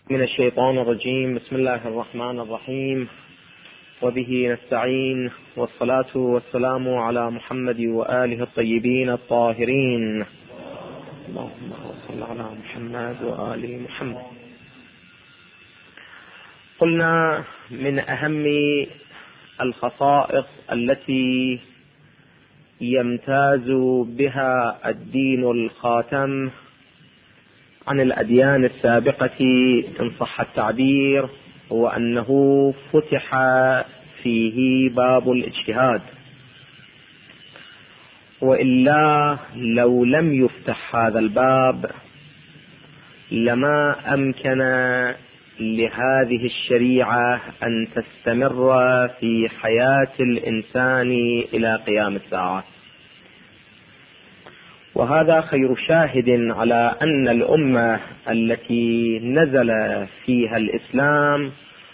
من الشيطان الرجيم. بسم الله الرحمن الرحيم، وبه نستعين، والصلاة والسلام على محمد وآله الطيبين الطاهرين. اللهم صل على محمد وآل محمد. قلنا من أهم الخصائص التي يمتاز بها الدين الخاتم عن الأديان السابقة إن صح التعبير هو أنه فتح فيه باب الاجتهاد، وإلا لو لم يفتح هذا الباب لما أمكن لهذه الشريعة أن تستمر في حياة الإنسان إلى قيام الساعة. وهذا خير شاهد على أن الأمة التي نزل فيها الإسلام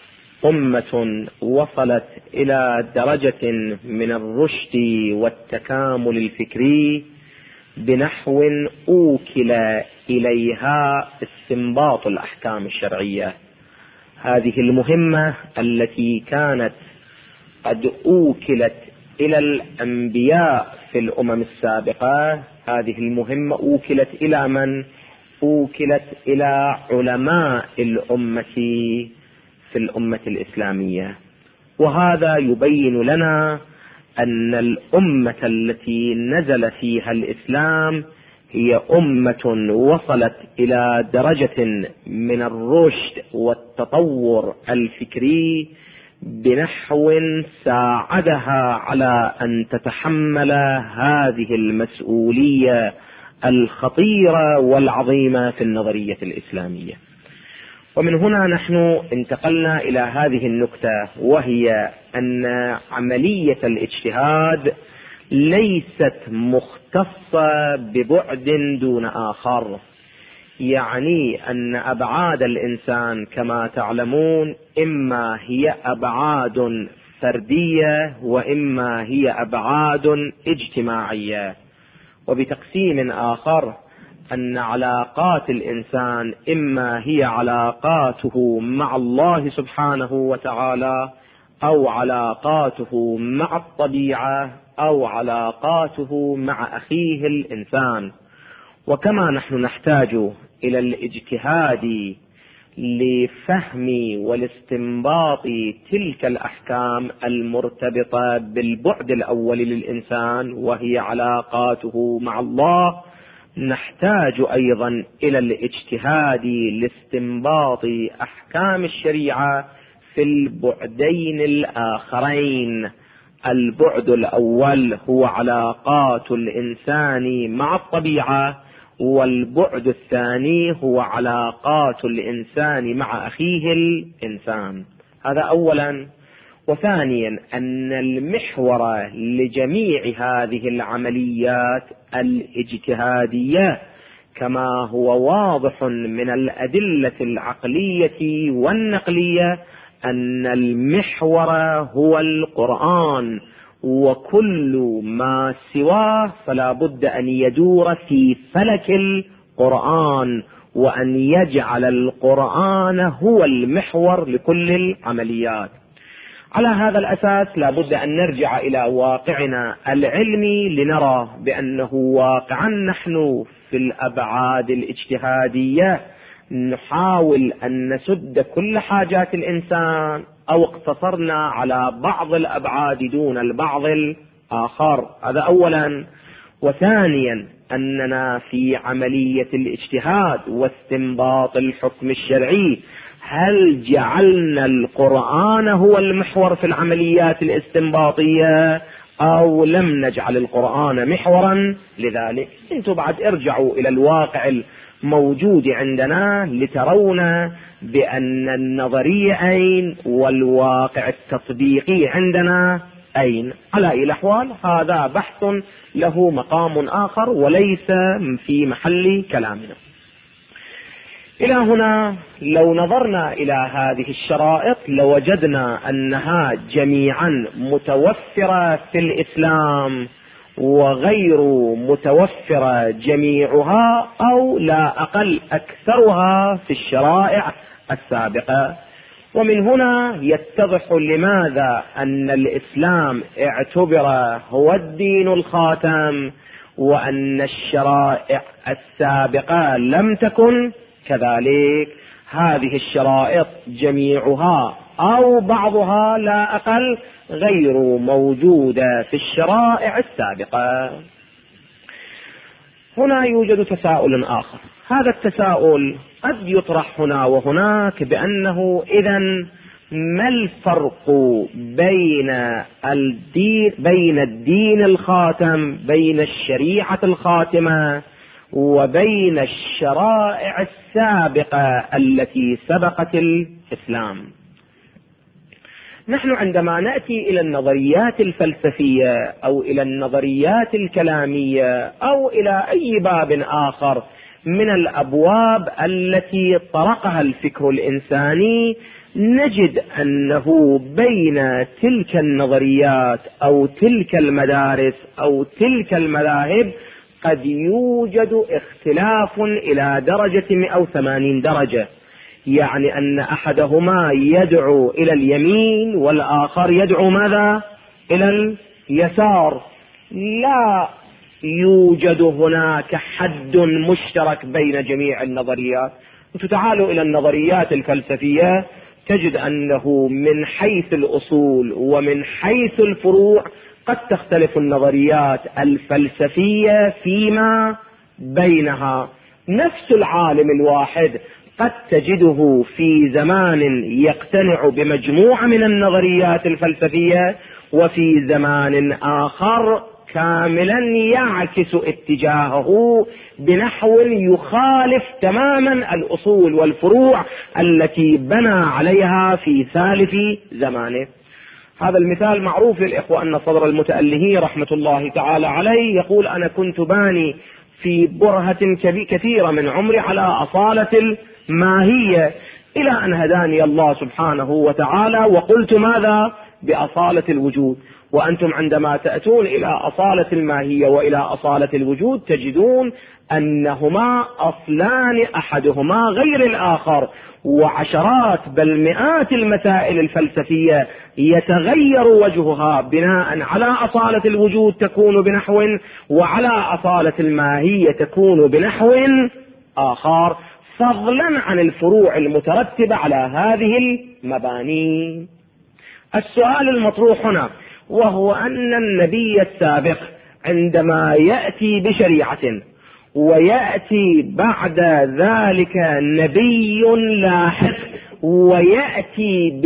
أمة وصلت إلى درجة من الرشد والتكامل الفكري بنحو أوكل إليها استنباط الأحكام الشرعية. هذه المهمة التي كانت قد أوكلت إلى الأنبياء في الأمم السابقة، هذه المهمة أوكلت إلى من؟ أوكلت إلى علماء الأمة في الأمة الإسلامية. وهذا يبين لنا أن الأمة التي نزل فيها الإسلام هي أمة وصلت إلى درجة من الرشد والتطور الفكري بنحو ساعدها على أن تتحمل هذه المسؤولية الخطيرة والعظيمة في النظرية الإسلامية. ومن هنا نحن انتقلنا إلى هذه النقطة، وهي أن عملية الاجتهاد ليست مختصة ببعد دون آخر، يعني أن أبعاد الإنسان كما تعلمون إما هي أبعاد فردية وإما هي أبعاد اجتماعية. وبتقسيم آخر أن علاقات الإنسان إما هي علاقاته مع الله سبحانه وتعالى، أو علاقاته مع الطبيعة، أو علاقاته مع أخيه الإنسان. وكما نحن نحتاج إلى الاجتهاد لفهم والاستنباط تلك الأحكام المرتبطة بالبعد الأول للإنسان وهي علاقاته مع الله، نحتاج أيضا إلى الاجتهاد لاستنباط أحكام الشريعة في البعدين الآخرين. البعد الأول هو علاقات الإنسان مع الطبيعة، والبعد الثاني هو علاقات الإنسان مع أخيه الإنسان. هذا أولا. وثانيا أن المحور لجميع هذه العمليات الاجتهادية كما هو واضح من الأدلة العقلية والنقلية أن المحور هو القرآن، وكل ما سواه فلا بد أن يدور في فلك القرآن، وأن يجعل القرآن هو المحور لكل العمليات. على هذا الأساس لا بد أن نرجع إلى واقعنا العلمي لنرى بأنه واقعا نحن في الأبعاد الاجتهادية نحاول أن نسد كل حاجات الإنسان، أو اقتصرنا على بعض الأبعاد دون البعض الآخر. هذا أولا. وثانيا أننا في عملية الاجتهاد واستنباط الحكم الشرعي هل جعلنا القرآن هو المحور في العمليات الاستنباطية أو لم نجعل القرآن محورا؟ لذلك انتم بعد ارجعوا إلى الواقع موجود عندنا لترون بأن النظرية أين والواقع التطبيقي عندنا أين. على أي الأحوال هذا بحث له مقام آخر وليس في محل كلامنا. إلى هنا لو نظرنا إلى هذه الشرائط لوجدنا أنها جميعا متوفرة في الإسلام وغير متوفرة جميعها أو لا أقل أكثرها في الشرائع السابقة. ومن هنا يتضح لماذا أن الإسلام اعتبر هو الدين الخاتم، وأن الشرائع السابقة لم تكن كذلك. هذه الشرائط جميعها أو بعضها لا أقل غير موجودة في الشرائع السابقة. هنا يوجد تساؤل آخر، هذا التساؤل قد يطرح هنا وهناك بأنه إذن ما الفرق بين الدين الخاتم، بين الشريعة الخاتمة، وبين الشرائع السابقة التي سبقت الإسلام؟ نحن عندما نأتي إلى النظريات الفلسفية أو إلى النظريات الكلامية أو إلى أي باب آخر من الأبواب التي طرقها الفكر الإنساني، نجد أنه بين تلك النظريات أو تلك المدارس أو تلك المذاهب قد يوجد اختلاف إلى درجة 180 درجة، يعني أن أحدهما يدعو إلى اليمين والآخر يدعو ماذا؟ إلى اليسار. لا يوجد هناك حد مشترك بين جميع النظريات. تعالوا إلى النظريات الفلسفية تجد أنه من حيث الأصول ومن حيث الفروع قد تختلف النظريات الفلسفية فيما بينها. نفس العالم الواحد قد تجده في زمان يقتنع بمجموعة من النظريات الفلسفية، وفي زمان آخر كاملا يعكس اتجاهه بنحو يخالف تماما الأصول والفروع التي بنى عليها في سالف زمانه. هذا المثال معروف للإخوة، أن صدر المتألهي رحمة الله تعالى عليه يقول: أنا كنت باني في برهة كثيرة من عمري على أصالة الماهية، إلى أن هداني الله سبحانه وتعالى وقلت ماذا؟ بأصالة الوجود. وأنتم عندما تأتون إلى أصالة الماهية وإلى أصالة الوجود تجدون أنهما أصلان أحدهما غير الآخر، وعشرات بل مئات المسائل الفلسفية يتغير وجهها بناء على أصالة الوجود تكون بنحو، وعلى أصالة الماهية تكون بنحو آخر، فضلا عن الفروع المترتبة على هذه المباني. السؤال المطروح هنا وهو أن النبي السابق عندما يأتي بشريعة ويأتي بعد ذلك نبي لاحق ويأتي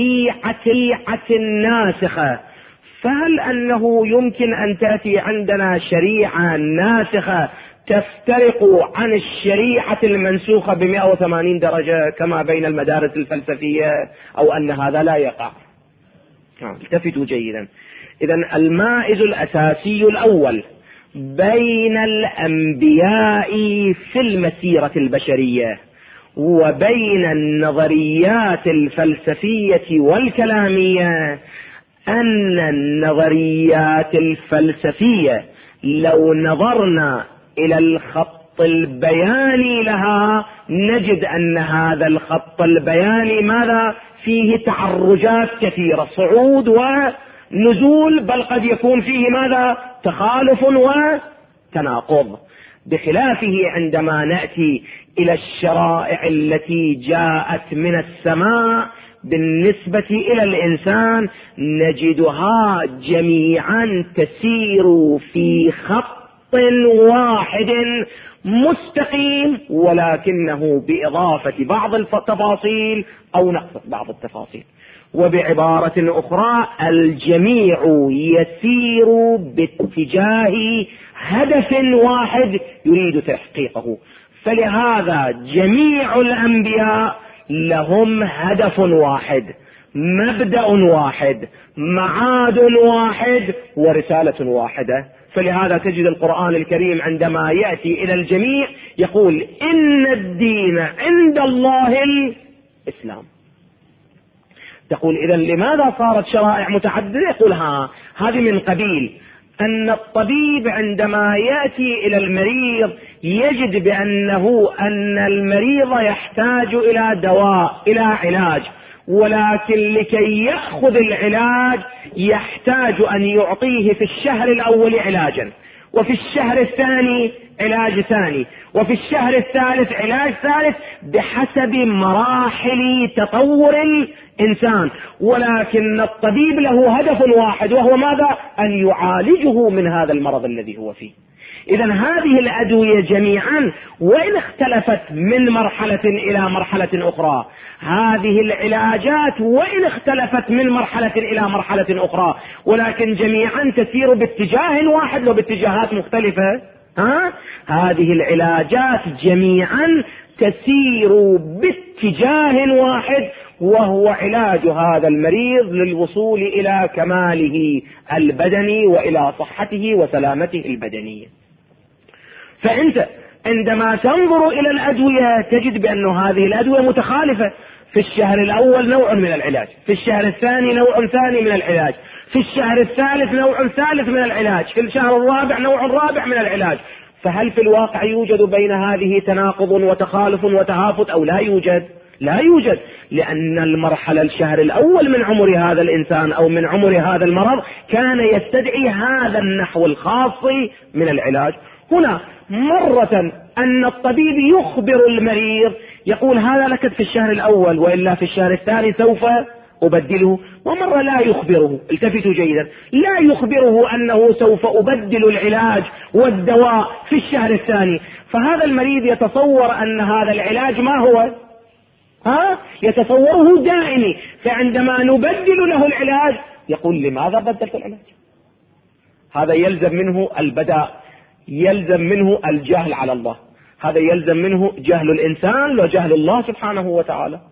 بشريعة ناسخة، فهل أنه يمكن أن تأتي عندنا شريعة ناسخة تفترق عن الشريعة المنسوخة ب180 درجة كما بين المدارس الفلسفية، أو أن هذا لا يقع؟ التفتوا جيدا. إذن المائز الأساسي الأول بين الأنبياء في المسيرة البشرية وبين النظريات الفلسفية والكلامية أن النظريات الفلسفية لو نظرنا إلى الخط البياني لها نجد أن هذا الخط البياني ماذا؟ فيه تعرجات كثيرة، صعود ونزول، بل قد يكون فيه ماذا؟ تخالف وتناقض. بخلافه عندما نأتي إلى الشرائع التي جاءت من السماء بالنسبة إلى الإنسان نجدها جميعا تسير في خط واحد مستقيم، ولكنه بإضافة بعض التفاصيل أو نقص بعض التفاصيل. وبعبارة أخرى الجميع يسير باتجاه هدف واحد يريد تحقيقه. فلهذا جميع الأنبياء لهم هدف واحد، مبدأ واحد، معاد واحد، ورسالة واحدة. فلهذا تجد القرآن الكريم عندما يأتي إلى الجميع يقول: إن الدين عند الله الإسلام. تقول: إذن لماذا صارت شرائع متعددة؟ يقول: هذه من قبيل أن الطبيب عندما يأتي إلى المريض يجد أن المريض يحتاج إلى دواء، إلى علاج، ولكن لكي يأخذ العلاج يحتاج أن يعطيه في الشهر الأول علاجا، وفي الشهر الثاني علاج ثاني، وفي الشهر الثالث علاج ثالث، بحسب مراحل تطور الإنسان. ولكن الطبيب له هدف واحد، وهو ماذا؟ أن يعالجه من هذا المرض الذي هو فيه. إذن هذه الأدوية جميعا وإن اختلفت من مرحلة إلى مرحلة أخرى، هذه العلاجات وإن اختلفت من مرحلة إلى مرحلة أخرى، ولكن جميعا تسير باتجاه واحد وباتجاهات مختلفة. هذه العلاجات جميعا تسير باتجاه واحد، وهو علاج هذا المريض للوصول إلى كماله البدني وإلى صحته وسلامته البدنية. فأنت عندما تنظر إلى الأدوية تجد بأن هذه الأدوية متخالفة. في الشهر الأول نوع من العلاج، في الشهر الثاني نوع ثاني من العلاج، في الشهر الثالث نوع ثالث من العلاج، في الشهر الرابع نوع رابع من العلاج. فهل في الواقع يوجد بين هذه تناقض وتخالف وتهافت أو لا يوجد؟ لا يوجد، لأن المرحلة الشهر الأول من عمر هذا الإنسان أو من عمر هذا المرض كان يستدعي هذا النحو الخاص من العلاج. هنا مرة أن الطبيب يخبر المريض، يقول هذا لك في الشهر الأول، وإلا في الشهر الثاني سوف أبدله، ومرة لا يخبره. التفتوا جيدا، لا يخبره أنه سوف أبدل العلاج والدواء في الشهر الثاني. فهذا المريض يتصور أن هذا العلاج ما هو؟ يتصوره دائمي. فعندما نبدل له العلاج يقول لماذا بدلت العلاج؟ هذا يلزم منه البداء، يلزم منه الجهل على الله، هذا يلزم منه جهل الإنسان وجهل الله سبحانه وتعالى.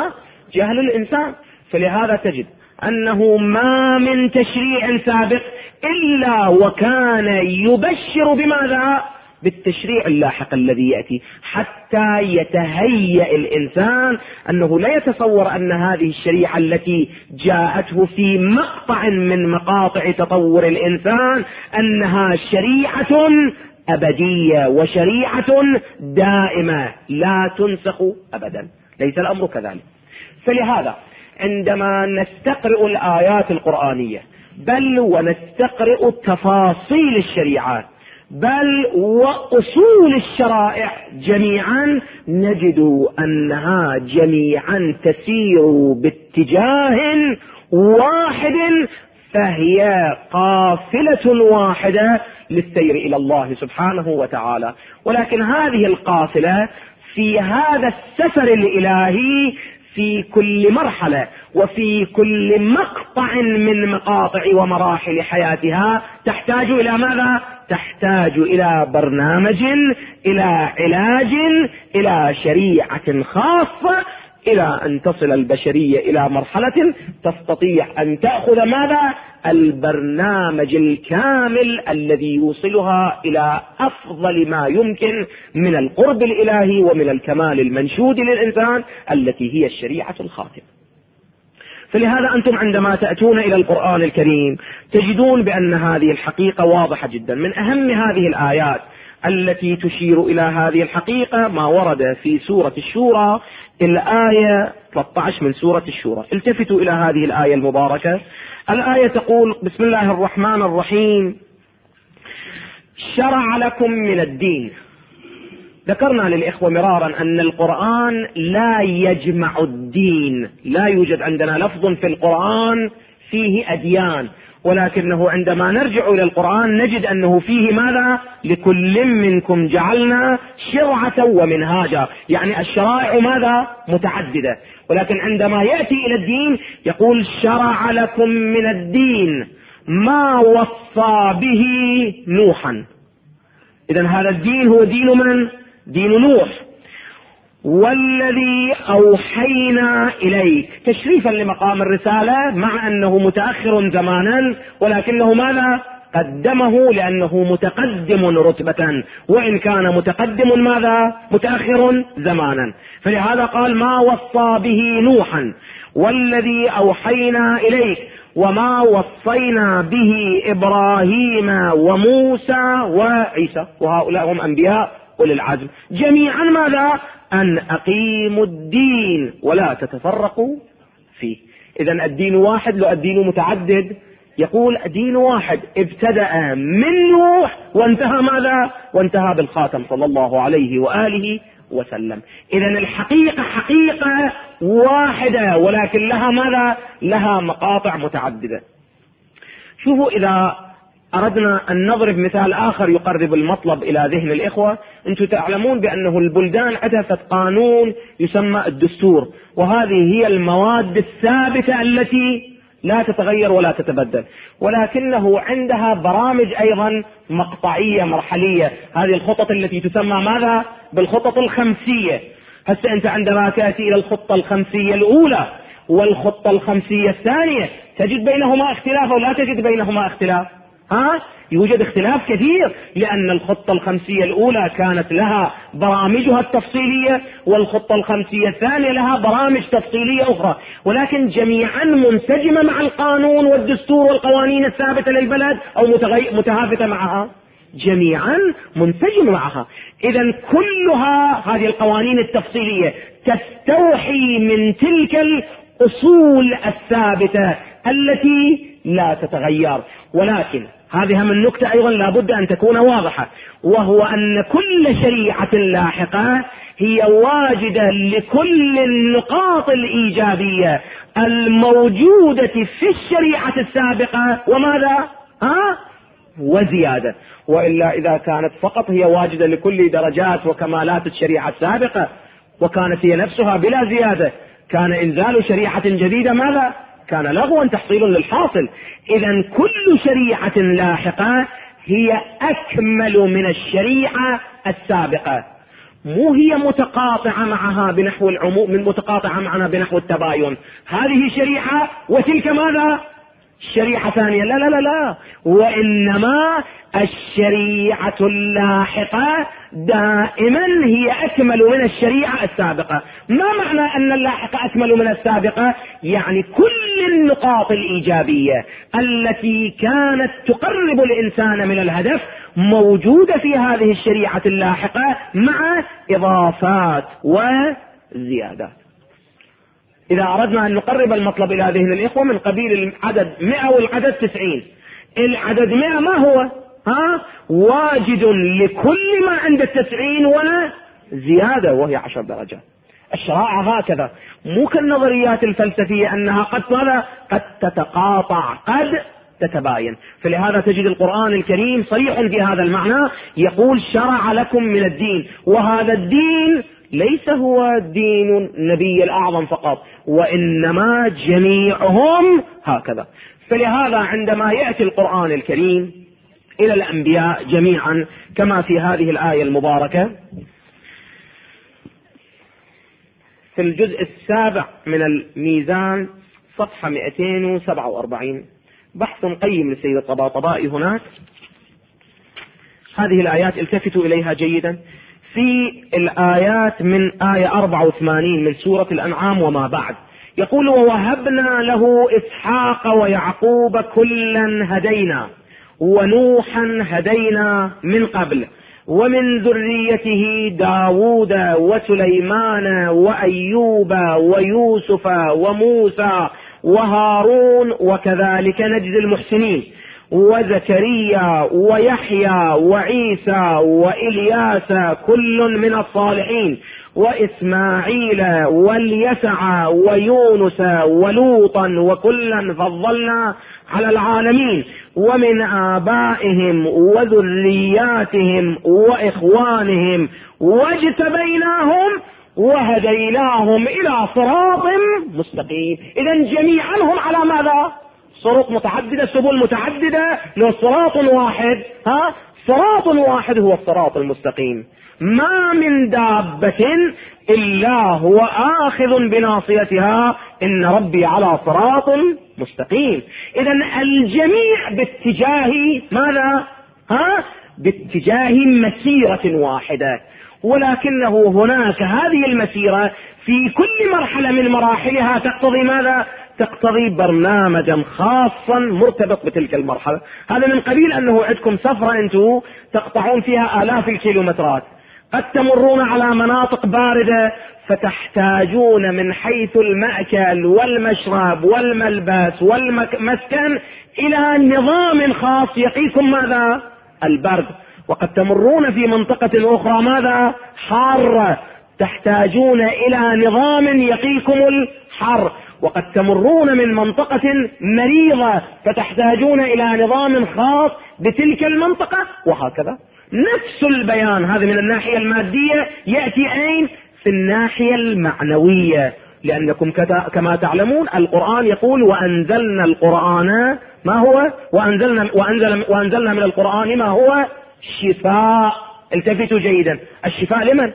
جهل الإنسان. فلهذا تجد أنه ما من تشريع سابق إلا وكان يبشر بماذا؟ بالتشريع اللاحق الذي يأتي، حتى يتهيأ الإنسان أنه لا يتصور أن هذه الشريعة التي جاءته في مقطع من مقاطع تطور الإنسان أنها شريعة أبدية وشريعة دائمة لا تنسخ أبدا. ليس الأمر كذلك. فلهذا عندما نستقرئ الآيات القرآنية، بل ونستقرئ تفاصيل الشريعات، بل وأصول الشرائع جميعا، نجد أنها جميعا تسير باتجاه واحد، فهي قافلة واحدة للسير إلى الله سبحانه وتعالى. ولكن هذه القافلة في هذا السفر الإلهي في كل مرحلة وفي كل مقطع من مقاطع ومراحل حياتها تحتاج إلى ماذا؟ تحتاج إلى برنامج، إلى علاج، إلى شريعة خاصة، إلى أن تصل البشرية إلى مرحلة تستطيع أن تأخذ ماذا؟ البرنامج الكامل الذي يوصلها إلى أفضل ما يمكن من القرب الإلهي ومن الكمال المنشود للإنسان التي هي الشريعة الخاتمة. فلهذا أنتم عندما تأتون إلى القرآن الكريم تجدون بأن هذه الحقيقة واضحة جدا. من أهم هذه الآيات التي تشير إلى هذه الحقيقة ما ورد في سورة الشورى، الآية 13 من سورة الشورى. التفتوا إلى هذه الآية المباركة. الآية تقول: بسم الله الرحمن الرحيم: شرع لكم من الدين. ذكرنا للإخوة مرارا أن القرآن لا يجمع الدين، لا يوجد عندنا لفظ في القرآن فيه أديان، ولكنه عندما نرجع إلى القرآن نجد أنه فيه ماذا؟ لكل منكم جعلنا شرعة ومنهاجا، يعني الشرائع ماذا؟ متعددة. ولكن عندما يأتي إلى الدين يقول: شرع لكم من الدين ما وصى به نوحا. إذن هذا الدين هو دين من؟ دين نوح. والذي أوحينا إليك، تشريفا لمقام الرسالة مع أنه متأخر زمانا، ولكنه ماذا؟ قدمه لأنه متقدم رتبة، وإن كان متقدم ماذا؟ متأخر زمانا. فلهذا قال: ما وصى به نوحا والذي أوحينا إليك وما وصينا به إبراهيم وموسى وعيسى، وهؤلاء هم أنبياء أولي العزم جميعا ماذا؟ أن أقيموا الدين ولا تتفرقوا فيه. إذن الدين واحد لو الدين متعدد؟ يقول دين واحد ابتدأ من نوح وانتهى ماذا؟ وانتهى بالخاتم صلى الله عليه وآله وسلم. إذن الحقيقة حقيقة واحدة ولكن لها ماذا؟ لها مقاطع متعددة. شوفوا إذا أردنا أن نضرب مثال آخر يقرب المطلب إلى ذهن الإخوة. أنتم تعلمون بأنه البلدان عرفت قانون يسمى الدستور، وهذه هي المواد الثابتة التي لا تتغير ولا تتبدل، ولكنه عندها برامج أيضا مقطعية مرحلية. هذه الخطط التي تسمى ماذا؟ بالخطط الخمسية. هسه أنت عندما تأتي إلى الخطة الخمسية الأولى والخطة الخمسية الثانية تجد بينهما اختلاف أو لا تجد بينهما اختلاف؟ يوجد اختلاف كثير، لأن الخطة الخمسية الأولى كانت لها برامجها التفصيلية، والخطة الخمسية الثانية لها برامج تفصيلية أخرى، ولكن جميعا منسجمة مع القانون والدستور والقوانين الثابتة للبلد أو متهافتة معها؟ جميعا منسجمة معها. إذن كلها هذه القوانين التفصيلية تستوحي من تلك الأصول الثابتة التي لا تتغير. ولكن هذه من نكتة أيضا لابد أن تكون واضحة، وهو أن كل شريعة لاحقة هي واجدة لكل النقاط الإيجابية الموجودة في الشريعة السابقة وماذا؟ وزيادة. وإلا إذا كانت فقط هي واجدة لكل درجات وكمالات الشريعة السابقة وكانت هي نفسها بلا زيادة، كان إنزال شريعة جديدة ماذا؟ كان لغوا تحصيل للحاصل. إذن كل شريعة لاحقة هي أكمل من الشريعة السابقة، مو هي متقاطعة معها بنحو العموم، من متقاطعة معنا بنحو التباين. هذه شريعة وتلك ماذا؟ شريعة ثانية. لا لا لا لا، وإنما الشريعة اللاحقة دائما هي أكمل من الشريعة السابقة. ما معنى أن اللاحقة أكمل من السابقة؟ يعني كل النقاط الإيجابية التي كانت تقرب الإنسان من الهدف موجودة في هذه الشريعة اللاحقة مع إضافات وزيادات. إذا أردنا أن نقرب المطلب إلى ذهن الإخوة من قبيل العدد 100 والعدد 90، العدد 100 ما هو؟ واجد لكل ما عند 90 وزيادة وهي 10 درجات. الشرائع هكذا، مو كالنظريات الفلسفية أنها قد تتقاطع قد تتباين. فلهذا تجد القرآن الكريم صريح في هذا المعنى، يقول شرع لكم من الدين، وهذا الدين ليس هو دين النبي الأعظم فقط، وإنما جميعهم هكذا. فلهذا عندما يأتي القرآن الكريم إلى الأنبياء جميعا كما في هذه الآية المباركة في الجزء 7 من الميزان صفحة 247، بحث قيم للسيد الطباطبائي هناك. هذه الآيات التفتوا إليها جيدا. في الآيات من آية 84 من سورة الأنعام وما بعد يقول ووهبنا له إسحاق ويعقوب كلا هدينا ونوحا هدينا من قبل ومن ذريته داود وسليمان وأيوب ويوسف وموسى وهارون وكذلك نجزي المحسنين وزكريا ويحيى وعيسى وإلياس كل من الصالحين وإسماعيل واليسع ويونس ولوطا وكلا فضلنا على العالمين ومن آبائهم وذرياتهم وإخوانهم واجتبيناهم وهديناهم إلى صراط مستقيم. إذن جميعا هم على ماذا؟ صراط متعددة، سبل متعددة، لو صراط واحد، صراط واحد هو الصراط المستقيم. ما من دابة إلا هو آخذ بناصيتها إن ربي على صراط مستقيم. إذن الجميع باتجاه ماذا؟ باتجاه مسيرة واحدة، ولكنه هناك هذه المسيرة في كل مرحلة من مراحلها تقتضي ماذا؟ تقتضي برنامجا خاصا مرتبط بتلك المرحلة. هذا من قبيل أنه عندكم سفرة أنتم تقطعون فيها آلاف الكيلومترات، قد تمرون على مناطق باردة فتحتاجون من حيث المأكل والمشرب والملبس والمسكن إلى نظام خاص يقيكم ماذا؟ البرد. وقد تمرون في منطقة أخرى ماذا؟ حارة، تحتاجون إلى نظام يقيكم الحر. وقد تمرون من منطقة مريضة فتحتاجون إلى نظام خاص بتلك المنطقة، وهكذا. نفس البيان هذا من الناحية المادية يأتي أين؟ في الناحية المعنوية، لأنكم كما تعلمون القرآن يقول وأنزلنا القرآن ما هو وأنزلنا من القرآن ما هو شفاء. التفتوا جيدا، الشفاء لمن؟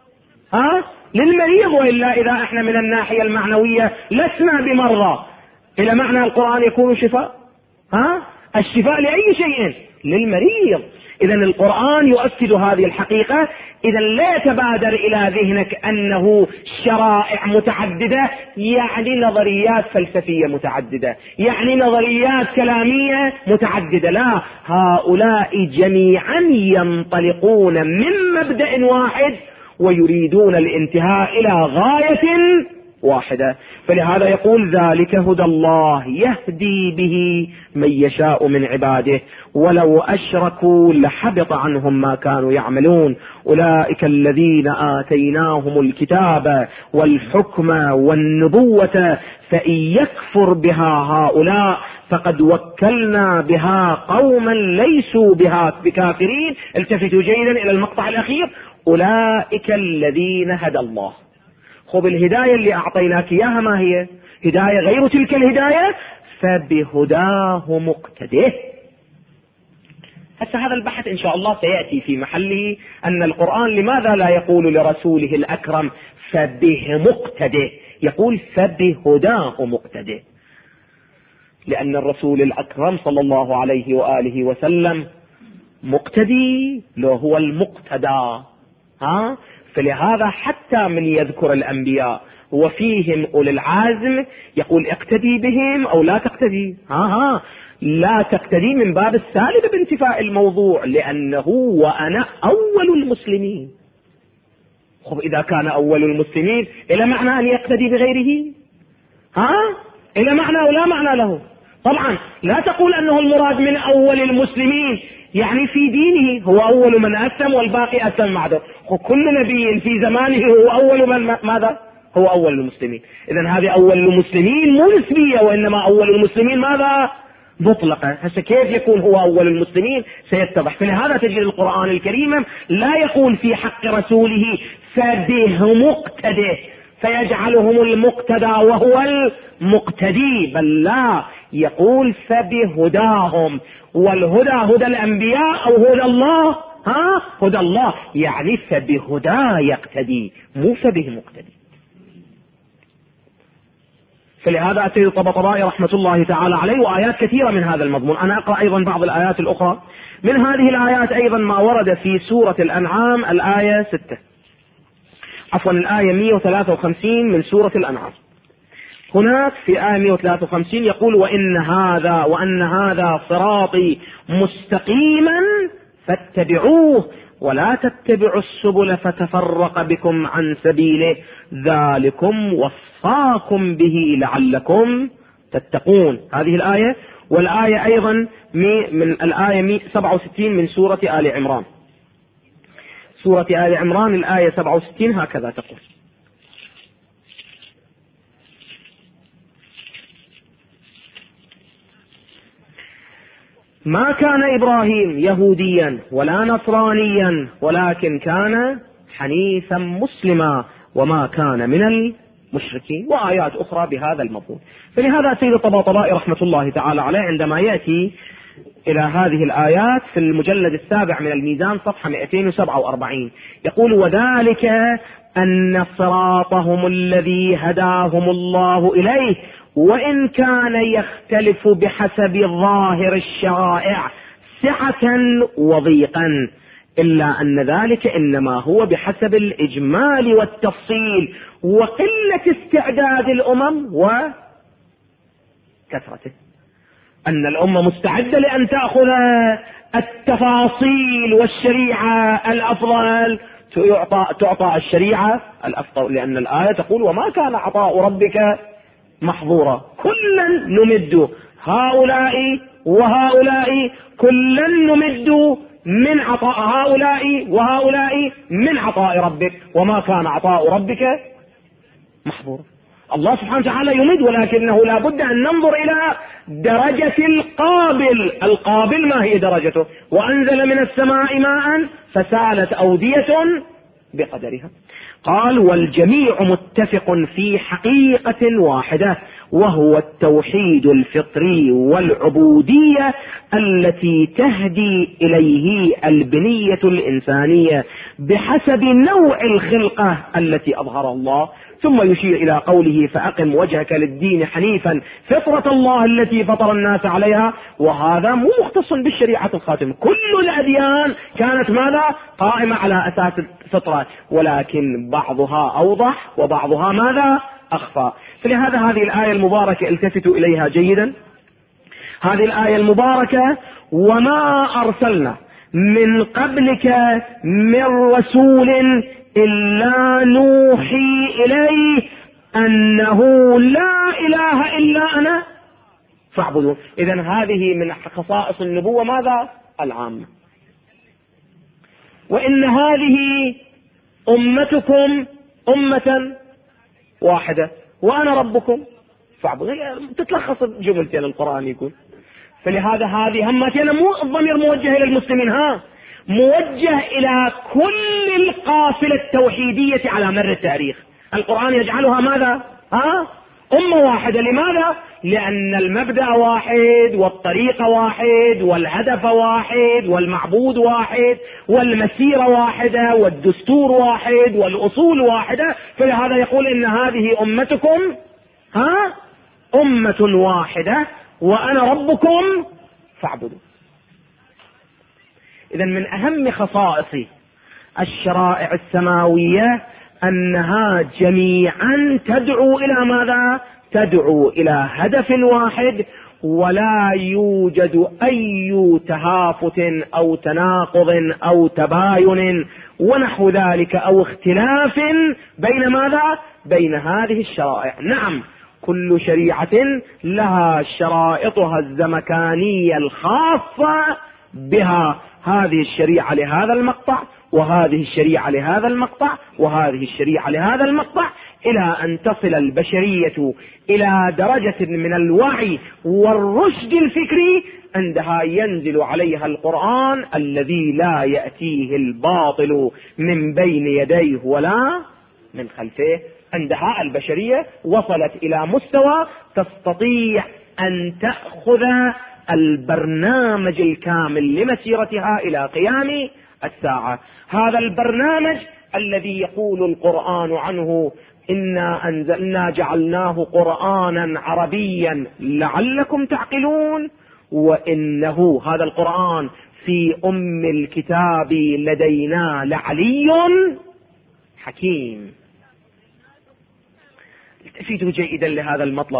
للمريض. وإلا إذا احنا من الناحية المعنوية لسنا بمرضى، إلى معنى القرآن يكون شفاء. الشفاء لأي شيء؟ للمريض. إذا القرآن يؤكد هذه الحقيقة. إذا لا يتبادر إلى ذهنك أنه شرائع متعددة يعني نظريات فلسفية متعددة، يعني نظريات كلامية متعددة. لا، هؤلاء جميعا ينطلقون من مبدأ واحد ويريدون الانتهاء إلى غاية واحدة. فلهذا يقول ذلك هدى الله يهدي به من يشاء من عباده ولو أشركوا لحبط عنهم ما كانوا يعملون أولئك الذين آتيناهم الكتاب والحكم والنبوة فإن يكفر بها هؤلاء فقد وكلنا بها قوما ليسوا بها بكافرين. التفتوا جيدا إلى المقطع الأخير، أولئك الذين هدى الله. خذ الهداية اللي أعطيناك إياها ما هي؟ هداية غير تلك الهداية، فبهداه مقتده. هسه هذا البحث إن شاء الله سيأتي في محله، أن القرآن لماذا لا يقول لرسوله الأكرم فبه مقتده، يقول فبهداه مقتده؟ لأن الرسول الأكرم صلى الله عليه وآله وسلم مقتدي لو هو المقتدى. فلهذا حتى من يذكر الأنبياء وفيهم أولي العزم يقول اقتدي بهم أو لا تقتدي. لا تقتدي من باب السالب بانتفاء الموضوع، لأنه وأنا أول المسلمين. إذا كان أول المسلمين إلى معنى أن يقتدي بغيره؟ إلى معنى أو لا معنى له؟ طبعا لا تقول أنه المراد من أول المسلمين يعني في دينه هو أول من أسلم والباقي أسلم معه. كل نبي في زمانه هو أول من ماذا؟ هو أول المسلمين. إذن هذه أول المسلمين مو نسبية، وإنما أول المسلمين ماذا؟ مطلقة. هسه كيف يكون هو أول المسلمين؟ سيتضح. فلهذا تجد القرآن الكريم لا يقول في حق رسوله فبه مقتده فيجعلهم المقتدى وهو المقتدي، بل لا، يقول فبهداهم. والهدى هدى الأنبياء أو هدى الله؟ هدى الله، يعني فبهداه يقتدي مو فبه مقتدي. فلهذا السيد الطبطبائي رحمة الله تعالى عليه وآيات كثيرة من هذا المضمون. أنا أقرأ أيضا بعض الآيات الأخرى. من هذه الآيات أيضا ما ورد في سورة الأنعام الآية 6، عفوا الآية 153 من سورة الأنعام. هناك في آية 153 يقول وأن هذا صراطي مستقيما فاتبعوه ولا تتبعوا السبل فتفرق بكم عن سبيله ذلكم وصاكم به لعلكم تتقون. هذه الآية. والآية أيضا من الآية 67 من سورة آل عمران. سورة آل عمران الآية 67 هكذا تقول: ما كان إبراهيم يهوديا ولا نصرانيا ولكن كان حنيفا مسلما وما كان من المشركين، وآيات أخرى بهذا المضمون. فلهذا سيد الطباطبائي رحمة الله تعالى عليه عندما يأتي إلى هذه الآيات في المجلد السابع من الميزان صفحة 247 يقول: وذلك أن صراطهم الذي هداهم الله إليه وإن كان يختلف بحسب ظاهر الشرائع سعة وضيقا، إلا أن ذلك إنما هو بحسب الإجمال والتفصيل وقلة استعداد الأمم وكثرته. أن الأمة مستعدة لأن تأخذ التفاصيل والشريعة الأفضل تعطى الشريعة الأفضل، لأن الآية تقول وما كان عطاء ربك محظورا. كلا نمد هؤلاء وهؤلاء، كلا نمد من عطاء هؤلاء وهؤلاء من عطاء ربك، وما كان عطاء ربك محظورا. الله سبحانه وتعالى يمد، ولكنه لا بد أن ننظر إلى درجة القابل. القابل ما هي درجته؟ وأنزل من السماء ماء فسالت أودية بقدرها. قال والجميع متفق في حقيقة واحدة، وهو التوحيد الفطري والعبودية التي تهدي إليه البنية الإنسانية بحسب نوع الخلقة التي أظهر الله. ثم يشير إلى قوله فأقم وجهك للدين حنيفا فطرة الله التي فطر الناس عليها. وهذا مو مختص بالشريعة الخاتمة، كل الأديان كانت ماذا؟ قائمة على أساس الفطرة، ولكن بعضها أوضح وبعضها ماذا؟ أخفى. فلهذا هذه الآية المباركة التفتوا إليها جيدا. هذه الآية المباركة وما أرسلنا من قبلك من رسول إلا نوحي إليه أنه لا إله إلا أنا فاعبدون. إذن هذه من خصائص النبوة ماذا؟ العامة. وإن هذه أمتكم أمة واحدة وأنا ربكم فاعبدون. تتلخص جملتين القرآن يقول. فلهذا هذه همتين مو الضمير موجه إلى المسلمين، موجه إلى كل القافلة التوحيدية على مر التاريخ. القرآن يجعلها ماذا؟ أمة واحدة. لماذا؟ لأن المبدأ واحد والطريق واحد والهدف واحد والمعبود واحد والمسيرة واحدة والدستور واحد والأصول واحدة. فلهذا يقول إن هذه أمتكم أمة واحدة وأنا ربكم فاعبدوا. إذن من أهم خصائص الشرائع السماوية أنها جميعا تدعو إلى ماذا؟ تدعو إلى هدف واحد، ولا يوجد أي تهافت أو تناقض أو تباين ونحو ذلك أو اختلاف بين ماذا؟ بين هذه الشرائع. نعم، كل شريعة لها شرائطها الزمكانية الخاصة بها، هذه الشريعة لهذا المقطع وهذه الشريعة لهذا المقطع وهذه الشريعة لهذا المقطع، إلى أن تصل البشرية إلى درجة من الوعي والرشد الفكري عندها ينزل عليها القرآن الذي لا يأتيه الباطل من بين يديه ولا من خلفه. عندها البشرية وصلت إلى مستوى تستطيع أن تأخذ البرنامج الكامل لمسيرتها إلى قيام الساعة. هذا البرنامج الذي يقول القرآن عنه إنا جعلناه قرآنا عربيا لعلكم تعقلون، وإنه هذا القرآن في أم الكتاب لدينا لعلي حكيم. التفتوا جيدا لهذا المطلب.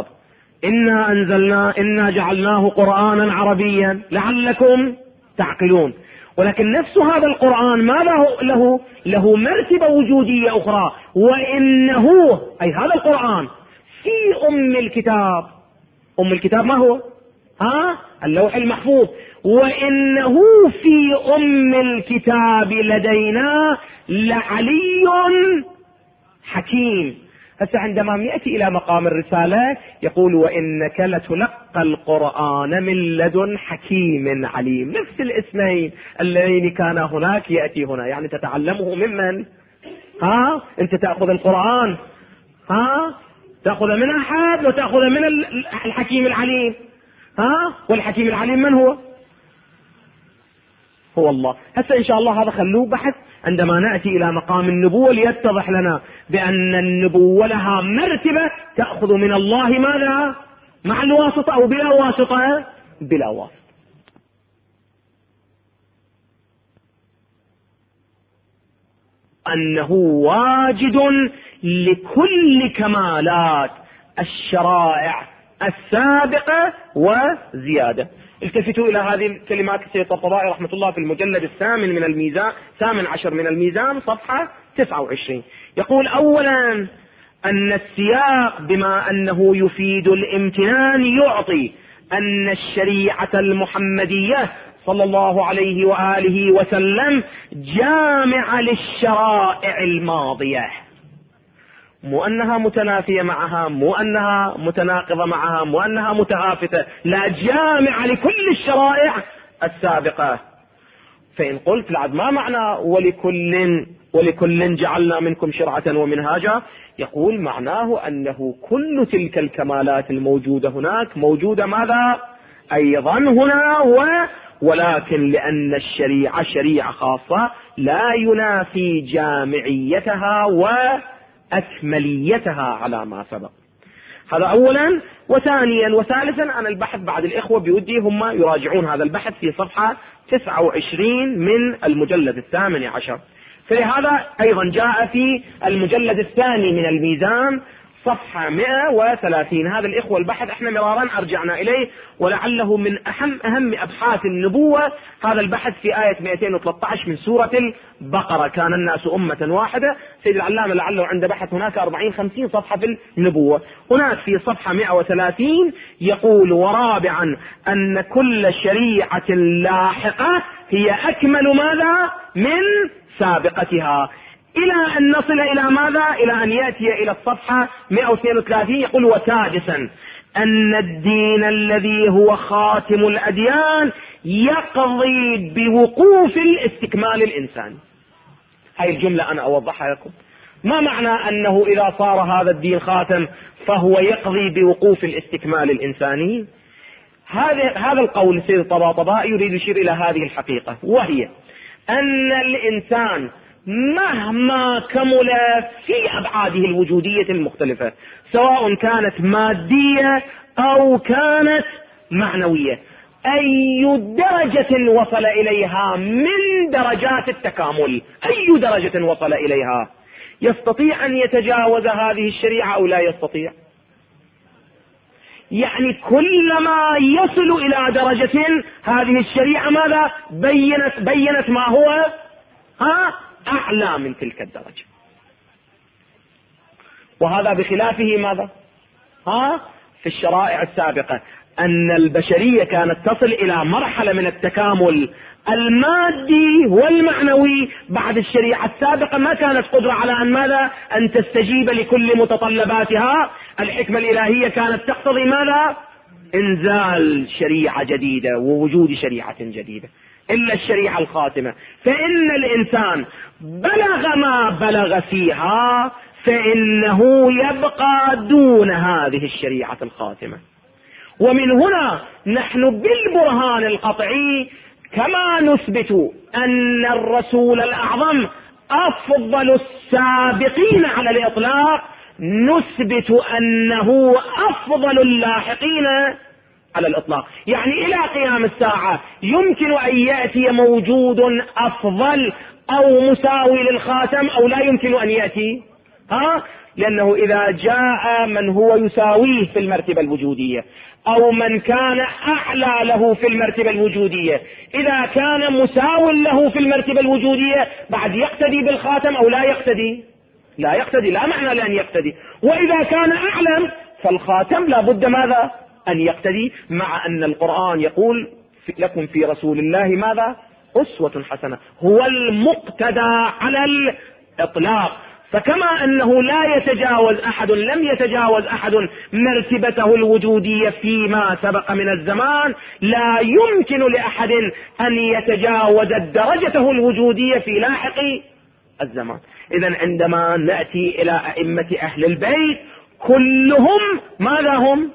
إنا جعلناه قرآنا عربيا لعلكم تعقلون. ولكن نفس هذا القرآن ماذا له مرتبة وجودية أخرى، وإنه أي هذا القرآن في أم الكتاب. أم الكتاب ما هو؟ اللوح المحفوظ. وإنه في أم الكتاب لدينا لعلي حكيم. هسه عندما يأتي إلى مقام الرسالة يقول وإنك لتلقى القرآن من لدن حكيم عليم. نفس الاسمين اللذين كان هناك يأتي هنا، يعني تتعلمه ممن؟ أنت تأخذ القرآن تأخذ من أحد وتأخذ من الحكيم العليم. والحكيم العليم من هو؟ هو الله. هسه إن شاء الله هذا خلوه بحث عندما نأتي إلى مقام النبوة ليتضح لنا بأن النبوة لها مرتبة تأخذ من الله ماذا؟ مع الواسطة أو بلا واسطة؟ بلا واسطة. أنه واجد لكل كمالات الشرائع السابقة وزيادة. التفتوا إلى هذه الكلمات السيد الطبطبائي رحمة الله في المجلد الثامن من الميزان، 18 من الميزان، صفحة 29. يقول: أولا أن السياق بما أنه يفيد الامتنان يعطي أن الشريعة المحمدية صلى الله عليه وآله وسلم جامعة للشرائع الماضية، مو أنها متنافية معها، مو أنها متناقضة معها، مو أنها متهافتة، لا، جامعة لكل الشرائع السابقة. فإن قلت لعد ما معنى ولكل جعلنا منكم شرعة ومنهاجا؟ يقول معناه أنه كل تلك الكمالات الموجودة هناك موجودة ماذا؟ أيضا هنا، ولكن لأن الشريعة شريعة خاصة لا ينافي جامعيتها وأكمليتها على ما سبق. هذا أولا. وثانيا وثالثا، أنا البحث بعد الإخوة بودي هم يراجعون هذا البحث في صفحة 29 من المجلد 18. فلهذا أيضا جاء في المجلد الثاني من الميزان صفحة 130. هذا الإخوة البحث احنا مرارا أرجعنا إليه، ولعله من أهم أبحاث النبوة هذا البحث في آية 213 من سورة البقرة: كان الناس أمة واحدة. سيد العلامة لعله عنده بحث هناك 40-50 صفحة في النبوة. هناك في صفحة 130 يقول: ورابعا أن كل شريعة لاحقة هي أكمل ماذا؟ من سابقتها، إلى أن نصل إلى ماذا؟ إلى أن يأتي إلى الصفحة 132 يقول: وسادسا أن الدين الذي هو خاتم الأديان يقضي بوقوف الاستكمال الإنساني. هاي الجملة أنا أوضحها لكم. ما معنى أنه إذا صار هذا الدين خاتم فهو يقضي بوقوف الاستكمال الإنساني؟ هذا القول سيد الطباطبائي يريد يشير إلى هذه الحقيقة، وهي أن الإنسان مهما كمل في أبعاده الوجودية المختلفة، سواء كانت مادية أو كانت معنوية، أي درجة وصل إليها من درجات التكامل، أي درجة وصل إليها، يستطيع أن يتجاوز هذه الشريعة أو لا يستطيع؟ يعني كلما يصل إلى درجة هذه الشريعة ماذا؟ بينت ما هو أعلى من تلك الدرجة. وهذا بخلافه ماذا؟ في الشرائع السابقة أن البشرية كانت تصل إلى مرحلة من التكامل المادي والمعنوي بعد الشريعة السابقة، ما كانت قدرة على أن ماذا؟ أن تستجيب لكل متطلباتها. الحكمة الإلهية كانت تقتضي ماذا؟ إنزال شريعة جديدة ووجود شريعة جديدة، إلا الشريعة الخاتمة. فإن الإنسان بلغ ما بلغ فيها فإنه يبقى دون هذه الشريعة الخاتمة. ومن هنا نحن بالبرهان القطعي كما نثبت أن الرسول الأعظم أفضل السابقين على الإطلاق، نثبت أنه أفضل اللاحقين على الإطلاق. يعني إلى قيام الساعة يمكن أن يأتي موجود أفضل أو مساوي للخاتم أو لا يمكن أن يأتي، لأنه إذا جاء من هو يساويه في المرتبة الوجودية أو من كان أعلى له في المرتبة الوجودية، إذا كان مساو له في المرتبة الوجودية بعد يقتدي بالخاتم أو لا يقتدي؟ لا يقتدي، لا معنى لأن يقتدي. وإذا كان أعلم فالخاتم لا بد ماذا؟ أن يقتدي، مع أن القرآن يقول لكم في رسول الله ماذا؟ أسوة حسنة، هو المقتدى على الإطلاق. فكما أنه لا يتجاوز أحد، لم يتجاوز أحد مرتبته الوجودية فيما سبق من الزمان، لا يمكن لأحد أن يتجاوز درجته الوجودية في لاحق الزمان. إذن عندما نأتي إلى أئمة أهل البيت كلهم ماذا هم؟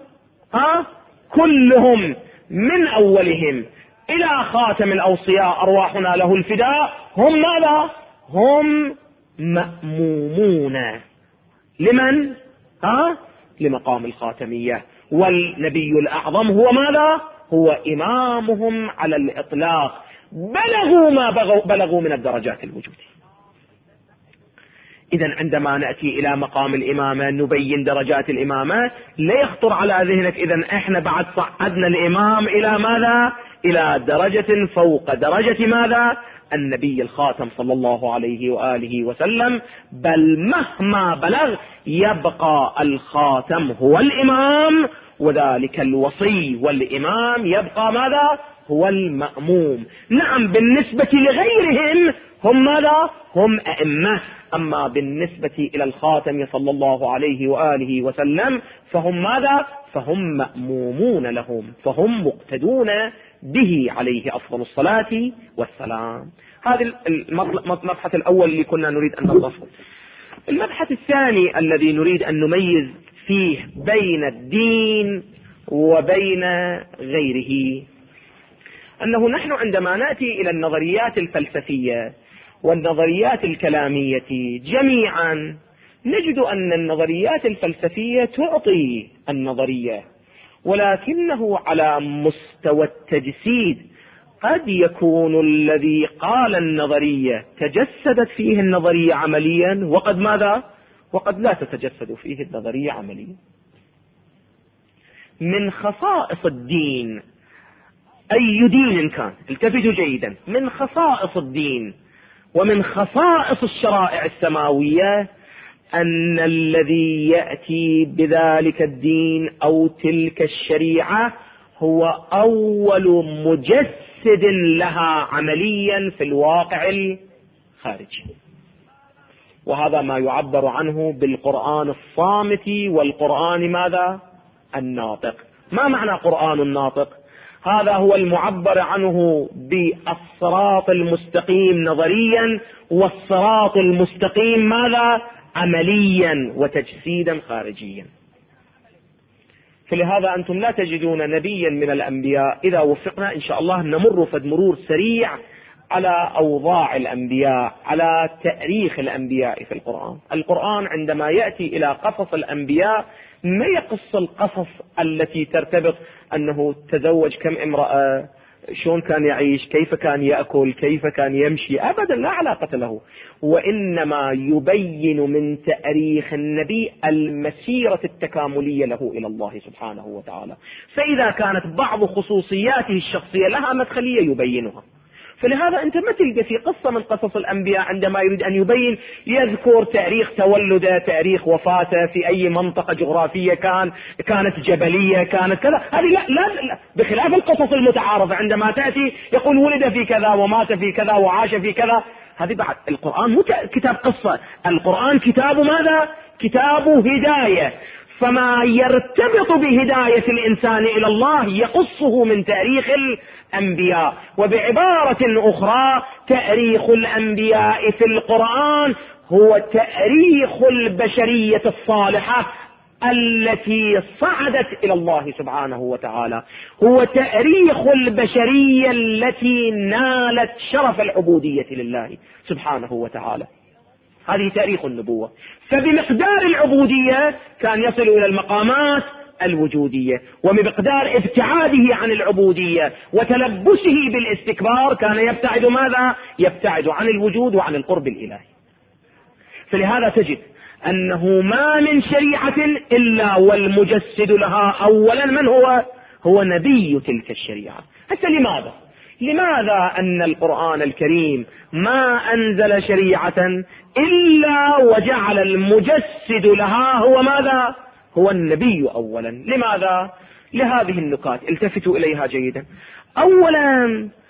كلهم من أولهم إلى خاتم الأوصياء أرواحنا له الفداء هم ماذا؟ هم مأمومون لمن؟ لمقام الخاتمية. والنبي الأعظم هو ماذا؟ هو إمامهم على الإطلاق، بلغوا ما بلغوا من الدرجات الوجودية. إذا عندما نأتي إلى مقام الإمامة نبين درجات الإمامة، لا يخطر على ذهنك إذا إحنا بعد صعدنا الإمام إلى ماذا؟ إلى درجة فوق درجة ماذا؟ النبي الخاتم صلى الله عليه وآله وسلم، بل مهما بلغ يبقى الخاتم هو الإمام، وذلك الوصي والإمام يبقى ماذا؟ هو المأموم. نعم بالنسبة لغيرهم هم ماذا؟ هم أئمة، أما بالنسبة إلى الخاتم صلى الله عليه وآله وسلم فهم ماذا؟ فهم مأمومون لهم، فهم مقتدون به عليه أفضل الصلاة والسلام. هذا المبحث الأول اللي كنا نريد أن نضبطه. المبحث الثاني الذي نريد أن نميز فيه بين الدين وبين غيره، أنه نحن عندما نأتي إلى النظريات الفلسفية والنظريات الكلامية جميعا نجد أن النظريات الفلسفية تعطي النظرية، ولكنه على مستوى التجسيد قد يكون الذي قال النظرية تجسدت فيه النظرية عمليا، وقد ماذا؟ وقد لا تتجسد فيه النظرية عمليا. من خصائص الدين أي دين كان، التفتوا جيدا، من خصائص الدين ومن خصائص الشرائع السماوية أن الذي يأتي بذلك الدين أو تلك الشريعة هو أول مجسد لها عمليا في الواقع الخارجي، وهذا ما يعبر عنه بالقرآن الصامت والقرآن ماذا؟ الناطق. ما معنى قرآن الناطق؟ هذا هو المعبر عنه بالصراط المستقيم نظريا، والصراط المستقيم ماذا؟ عمليا وتجسيدا خارجيا. فلهذا أنتم لا تجدون نبيا من الأنبياء، إذا وفقنا إن شاء الله نمر فد مرور سريع على أوضاع الأنبياء، على تاريخ الأنبياء في القرآن. القرآن عندما يأتي إلى قصص الأنبياء ما يقص القصص التي ترتبط أنه تزوج كم امرأة، شلون كان يعيش، كيف كان يأكل، كيف كان يمشي، أبدا لا علاقة له، وإنما يبين من تاريخ النبي المسيرة التكاملية له إلى الله سبحانه وتعالى. فإذا كانت بعض خصوصياته الشخصية لها مدخلية يبينها. فلهذا أنت ما تلقى في قصة من قصص الأنبياء عندما يريد أن يبين يذكر تاريخ تولده، تاريخ وفاته، في أي منطقة جغرافية كانت جبلية، كانت كذا، هذه لا بخلاف القصص المتعارفة عندما تأتي يقول ولد في كذا ومات في كذا وعاش في كذا. هذه بعد القرآن مو كتاب قصة، القرآن كتاب ماذا؟ كتاب هداية، فما يرتبط بهداية الإنسان إلى الله يقصه من تاريخ الأنبياء. وبعبارة أخرى تاريخ الأنبياء في القرآن هو تاريخ البشرية الصالحة التي صعدت إلى الله سبحانه وتعالى، هو تاريخ البشرية التي نالت شرف العبودية لله سبحانه وتعالى. هذه تاريخ النبوة. فبمقدار العبودية كان يصل إلى المقامات الوجودية، وبمقدار ابتعاده عن العبودية وتلبسه بالاستكبار كان يبتعد ماذا؟ يبتعد عن الوجود وعن القرب الإلهي. فلهذا تجد أنه ما من شريعة إلا والمجسد لها أولا من هو؟ هو نبي تلك الشريعة. حتى لماذا أن القرآن الكريم ما أنزل شريعة إلا وجعل المجسد لها هو ماذا؟ هو النبي أولا. لماذا؟ لهذه النكات التفتوا إليها جيدا. أولا،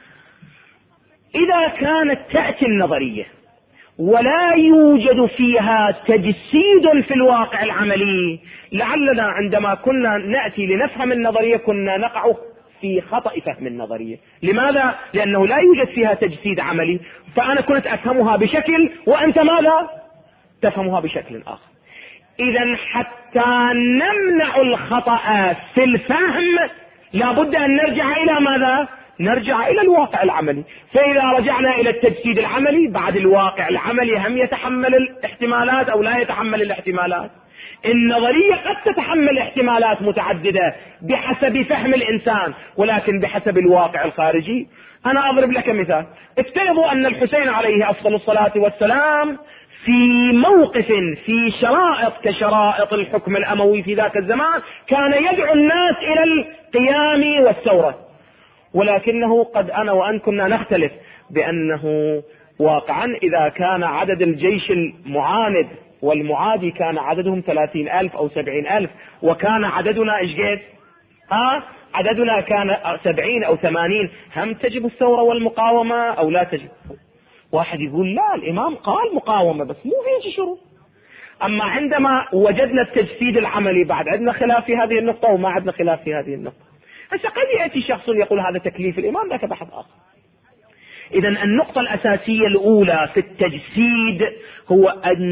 إذا كانت تأتي النظرية ولا يوجد فيها تجسيد في الواقع العملي، لعلنا عندما كنا نأتي لنفهم النظرية كنا نقع في خطأ فهم النظرية. لماذا؟ لأنه لا يوجد فيها تجسيد عملي، فأنا كنت أفهمها بشكل وأنت ماذا؟ تفهمها بشكل آخر. إذا حتى نمنع الخطأ في الفهم لابد أن نرجع إلى ماذا؟ نرجع إلى الواقع العملي. فإذا رجعنا إلى التجسيد العملي بعد الواقع العملي هم يتحمل الاحتمالات أو لا يتحمل الاحتمالات. النظرية قد تتحمل احتمالات متعددة بحسب فهم الإنسان، ولكن بحسب الواقع الخارجي. أنا أضرب لك مثال. افترضوا أن الحسين عليه أفضل الصلاة والسلام في موقف في شرائط كشرائط الحكم الأموي في ذاك الزمان كان يدعو الناس إلى القيام والثورة، ولكنه قد أنا وأنت كنا نختلف بأنه واقعا إذا كان عدد الجيش المعاند والمعادي كان عددهم 30,000 أو 70,000 وكان عددنا إيش قد؟ عددنا كان 70 أو 80، هم تجب الثورة والمقاومة أو لا تجب؟ واحد يقول لا، الإمام قال مقاومة بس مو في شروط. أما عندما وجدنا التجسيد العملي بعد عندنا خلاف في هذه النقطة وما عندنا خلاف في هذه النقطة. هسه قد يأتي شخص يقول هذا تكليف الإمام، ذاك بحث آخر. إذا النقطة الأساسية الأولى في التجسيد هو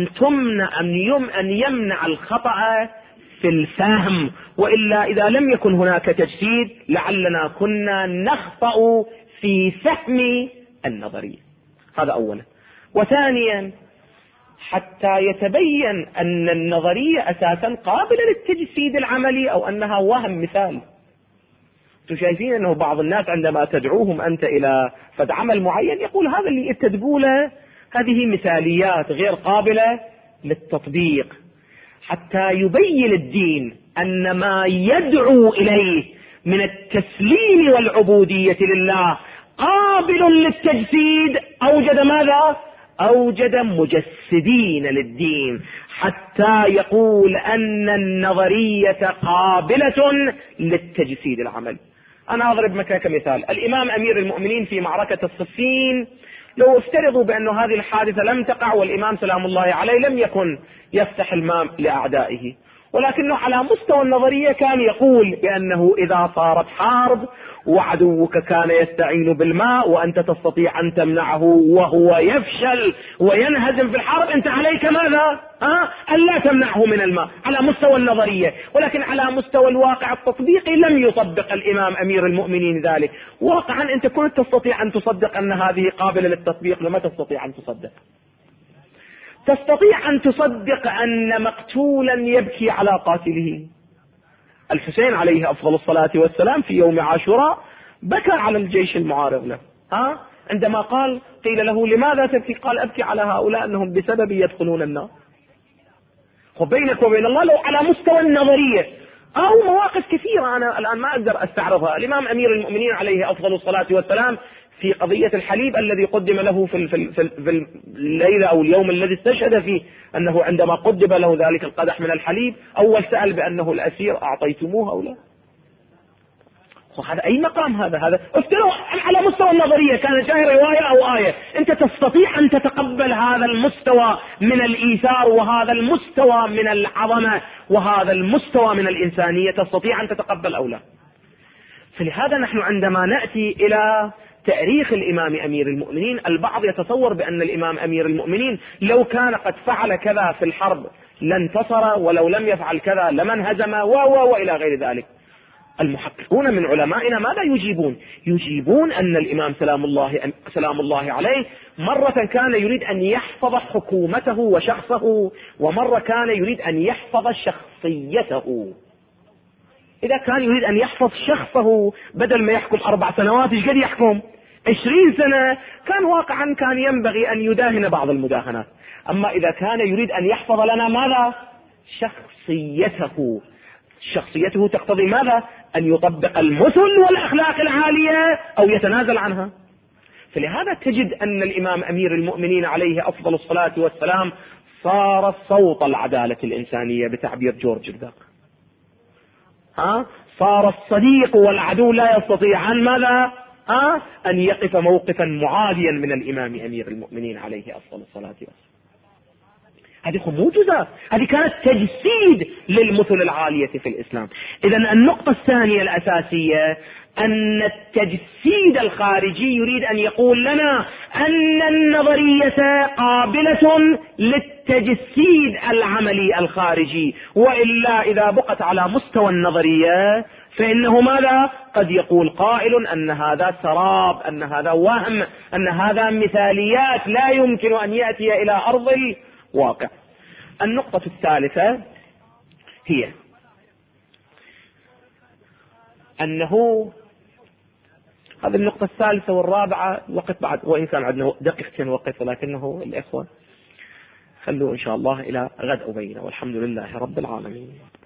أن يمنع الخطأ في الفهم، وإلا إذا لم يكن هناك تجسيد لعلنا كنا نخطأ في فهم النظرية. هذا أولا. وثانيا حتى يتبين أن النظرية أساسا قابلة للتجسيد العملي أو أنها وهم مثال. انتم شايفين أنه بعض الناس عندما تدعوهم أنت إلى فد عمل معين يقول هذا اللي تدقوله هذه مثاليات غير قابلة للتطبيق، حتى يبين الدين أن ما يدعو إليه من التسليم والعبودية لله قابل للتجسيد. أوجد ماذا؟ أوجد مجسدين للدين حتى يقول أن النظرية قابلة للتجسيد العملي. أنا أضرب مكانك مثال. الإمام أمير المؤمنين في معركة الصفين، لو افترضوا بأن هذه الحادثة لم تقع والإمام سلام الله عليه لم يكن يفتح الماء لأعدائه، ولكنه على مستوى النظرية كان يقول بأنه إذا صارت حرب وعدوك كان يستعين بالماء وأنت تستطيع أن تمنعه وهو يفشل وينهزم في الحرب، أنت عليك ماذا؟ ألا تمنعه من الماء على مستوى النظرية. ولكن على مستوى الواقع التطبيقي لم يطبق الإمام أمير المؤمنين ذلك. واقعا أنت كنت تستطيع أن تصدق أن هذه قابلة للتطبيق، لما تستطيع أن تصدق؟ تستطيع أن تصدق أن مقتولا يبكي على قاتله. الحسين عليه أفضل الصلاة والسلام في يوم عاشوراء بكى على الجيش المعارض له. عندما قيل له لماذا تبكي؟ قال أبكي على هؤلاء أنهم بسببي يدخلون النار. وبينك وبين الله لو على مستوى النظرية أو مواقف كثيرة أنا الآن ما أقدر أستعرضها. الإمام أمير المؤمنين عليه أفضل الصلاة والسلام في قضية الحليب الذي قدم له في الليلة أو اليوم الذي استشهد فيه، أنه عندما قدم له ذلك القدح من الحليب أول سأل بأنه الأسير أعطيتموه أو لا. هذا أي مقام؟ هذا افتروا على مستوى النظرية كان جاي رواية أو آية. أنت تستطيع أن تتقبل هذا المستوى من الإيثار وهذا المستوى من العظمة وهذا المستوى من الإنسانية، تستطيع أن تتقبل أو لا؟ فلهذا نحن عندما نأتي إلى تاريخ الإمام أمير المؤمنين البعض يتصور بأن الإمام أمير المؤمنين لو كان قد فعل كذا في الحرب لانتصر، ولو لم يفعل كذا لمن هزم وإلى غير ذلك. المحققون من علمائنا ماذا يجيبون أن الإمام سلام الله عليه مرة كان يريد أن يحفظ حكومته وشخصه، ومرة كان يريد أن يحفظ شخصيته. إذا كان يريد أن يحفظ شخصه بدل ما يحكم 4 سنوات ايش قد يحكم 20 سنة، كان واقعا كان ينبغي أن يداهن بعض المداهنات. أما إذا كان يريد أن يحفظ لنا ماذا؟ شخصيته تقتضي ماذا؟ أن يطبق المثل والأخلاق العالية أو يتنازل عنها. فلهذا تجد أن الإمام أمير المؤمنين عليه أفضل الصلاة والسلام صار صوت العدالة الإنسانية بتعبير جورج الداق. صار الصديق والعدو لا يستطيعان ماذا؟ أن يقف موقفا معاديا من الإمام أمير المؤمنين عليه أفضل الصلاة والسلام. هذه معجزة، هذه كانت تجسيد للمثل العالية في الإسلام. إذا النقطة الثانية الأساسية أن التجسيد الخارجي يريد أن يقول لنا أن النظرية قابلة للتجسيد العملي الخارجي، وإلا إذا بقت على مستوى النظرية فإنه ماذا؟ قد يقول قائل أن هذا سراب، أن هذا وهم، أن هذا مثاليات لا يمكن أن يأتي إلى أرض الواقع. النقطة الثالثة هي أنه هذه النقطة الثالثة والرابعة وقت بعد، وإن كان عندنا دقيقتين وقت ولكنه الإخوة خلوا إن شاء الله إلى غد أبينا، والحمد لله رب العالمين.